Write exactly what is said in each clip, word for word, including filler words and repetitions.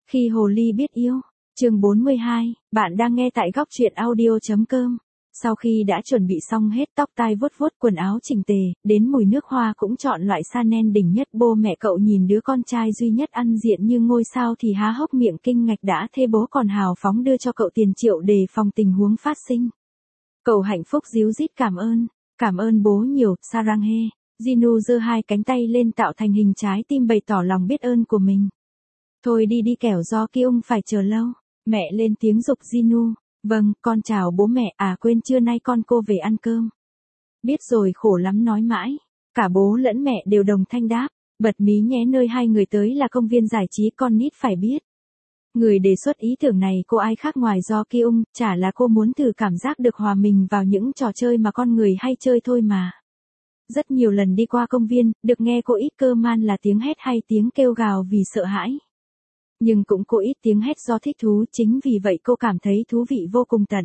Khi hồ ly biết yêu, chương bốn mươi hai, bạn đang nghe tại góc truyện audio.com. Sau khi đã chuẩn bị xong hết tóc tai vuốt vuốt quần áo chỉnh tề, đến mùi nước hoa cũng chọn loại Chanel đỉnh nhất, bố mẹ cậu nhìn đứa con trai duy nhất ăn diện như ngôi sao thì há hốc miệng kinh ngạc, đã thế bố còn hào phóng đưa cho cậu tiền triệu để phòng tình huống phát sinh. Cậu hạnh phúc ríu rít cảm ơn, cảm ơn bố nhiều, Saranghe. Jinu giơ hai cánh tay lên tạo thành hình trái tim bày tỏ lòng biết ơn của mình. Thôi đi đi kẻo do Kyung phải chờ lâu. Mẹ lên tiếng giục Jinu. Vâng, con chào bố mẹ, à quên trưa nay con cô về ăn cơm. Biết rồi, khổ lắm nói mãi. Cả bố lẫn mẹ đều đồng thanh đáp. Bật mí nhé, nơi hai người tới là công viên giải trí, con nít phải biết. Người đề xuất ý tưởng này cô ai khác ngoài do Kyung, chả là cô muốn thử cảm giác được hòa mình vào những trò chơi mà con người hay chơi thôi mà. Rất nhiều lần đi qua công viên, được nghe cô ít cơ man là tiếng hét hay tiếng kêu gào vì sợ hãi. Nhưng cũng cô ít tiếng hét do thích thú, chính vì vậy cô cảm thấy thú vị vô cùng tận.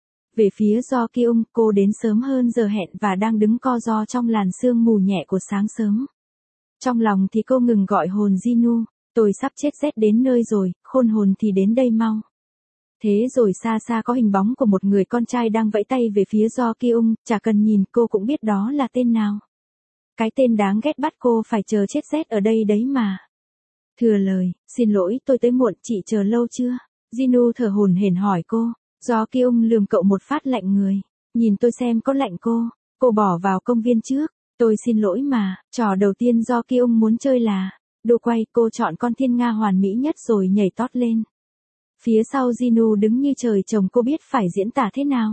Về phía do Kyung, cô đến sớm hơn giờ hẹn và đang đứng co ro trong làn sương mù nhẹ của sáng sớm. Trong lòng thì cô ngừng gọi hồn Jinu, tôi sắp chết rét đến nơi rồi, khôn hồn thì đến đây mau. Thế rồi xa xa có hình bóng của một người con trai đang vẫy tay về phía do Kyung, chả cần nhìn cô cũng biết đó là tên nào. Cái tên đáng ghét bắt cô phải chờ chết rét ở đây đấy mà. Thừa lời, xin lỗi tôi tới muộn, chị chờ lâu chưa? Jinu thở hổn hển hỏi cô. Do Kyung lườm cậu một phát lạnh người. Nhìn tôi xem có lạnh cô. Cô bỏ vào công viên trước. Tôi xin lỗi mà, trò đầu tiên do Kyung muốn chơi là đồ quay, cô chọn con thiên nga hoàn mỹ nhất rồi nhảy tót lên. Phía sau Jinu đứng như trời trồng, cô biết phải diễn tả thế nào.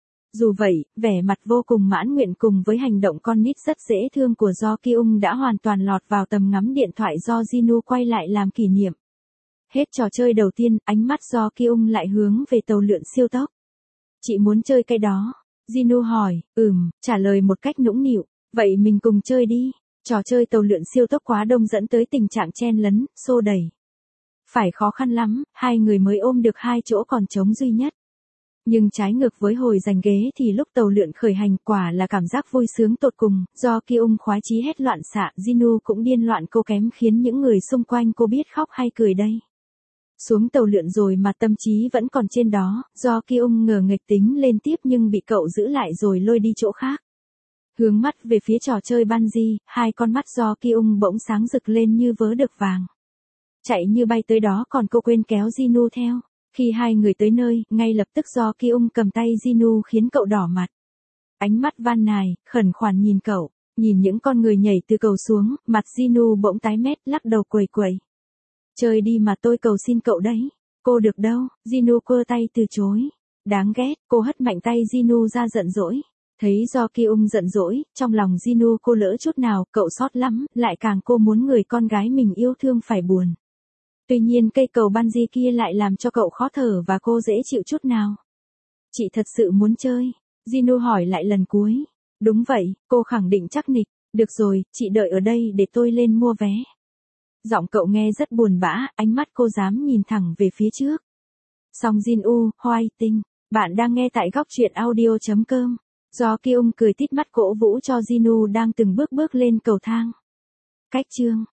Dù vậy, vẻ mặt vô cùng mãn nguyện cùng với hành động con nít rất dễ thương của Do Kyung đã hoàn toàn lọt vào tầm ngắm điện thoại do Jinu quay lại làm kỷ niệm. Hết trò chơi đầu tiên, ánh mắt Do Kyung lại hướng về tàu lượn siêu tốc. Chị muốn chơi cái đó? Jinu hỏi. Ừm, trả lời một cách nũng nịu. Vậy mình cùng chơi đi. Trò chơi tàu lượn siêu tốc quá đông dẫn tới tình trạng chen lấn, xô đẩy. Phải khó khăn lắm, hai người mới ôm được hai chỗ còn trống duy nhất. Nhưng trái ngược với hồi giành ghế thì lúc tàu lượn khởi hành quả là cảm giác vui sướng tột cùng, do Kyung khoái chí hét loạn xạ, Jinu cũng điên loạn cô kém khiến những người xung quanh cô biết khóc hay cười đây. Xuống tàu lượn rồi mà tâm trí vẫn còn trên đó, do Kyung ngờ nghịch tính lên tiếp nhưng bị cậu giữ lại rồi lôi đi chỗ khác. Hướng mắt về phía trò chơi bungee, hai con mắt do Kyung bỗng sáng rực lên như vớ được vàng. Chạy như bay tới đó còn cô quên kéo Jinu theo. Khi hai người tới nơi, ngay lập tức do Kyung cầm tay Jinu khiến cậu đỏ mặt. Ánh mắt van nài, khẩn khoản nhìn cậu, nhìn những con người nhảy từ cầu xuống, mặt Jinu bỗng tái mét, lắc đầu quẩy quẩy. Chơi đi mà tôi cầu xin cậu đấy. Cô được đâu, Jinu quơ tay từ chối. Đáng ghét, cô hất mạnh tay Jinu ra giận dỗi. Thấy do Kyung giận dỗi, trong lòng Jinu cô lỡ chút nào, cậu sót lắm, lại càng cô muốn người con gái mình yêu thương phải buồn. Tuy nhiên cây cầu bungee kia lại làm cho cậu khó thở và cô dễ chịu chút nào. Chị thật sự muốn chơi? Jinu hỏi lại lần cuối. Đúng vậy, cô khẳng định chắc nịch. Được rồi, chị đợi ở đây để tôi lên mua vé. Giọng cậu nghe rất buồn bã, ánh mắt cô dám nhìn thẳng về phía trước. Song Jin-u, Hoai Tinh, bạn đang nghe tại góc truyện audio.com. Do Kyung cười tít mắt cổ vũ cho Jinu đang từng bước bước lên cầu thang. Cách chương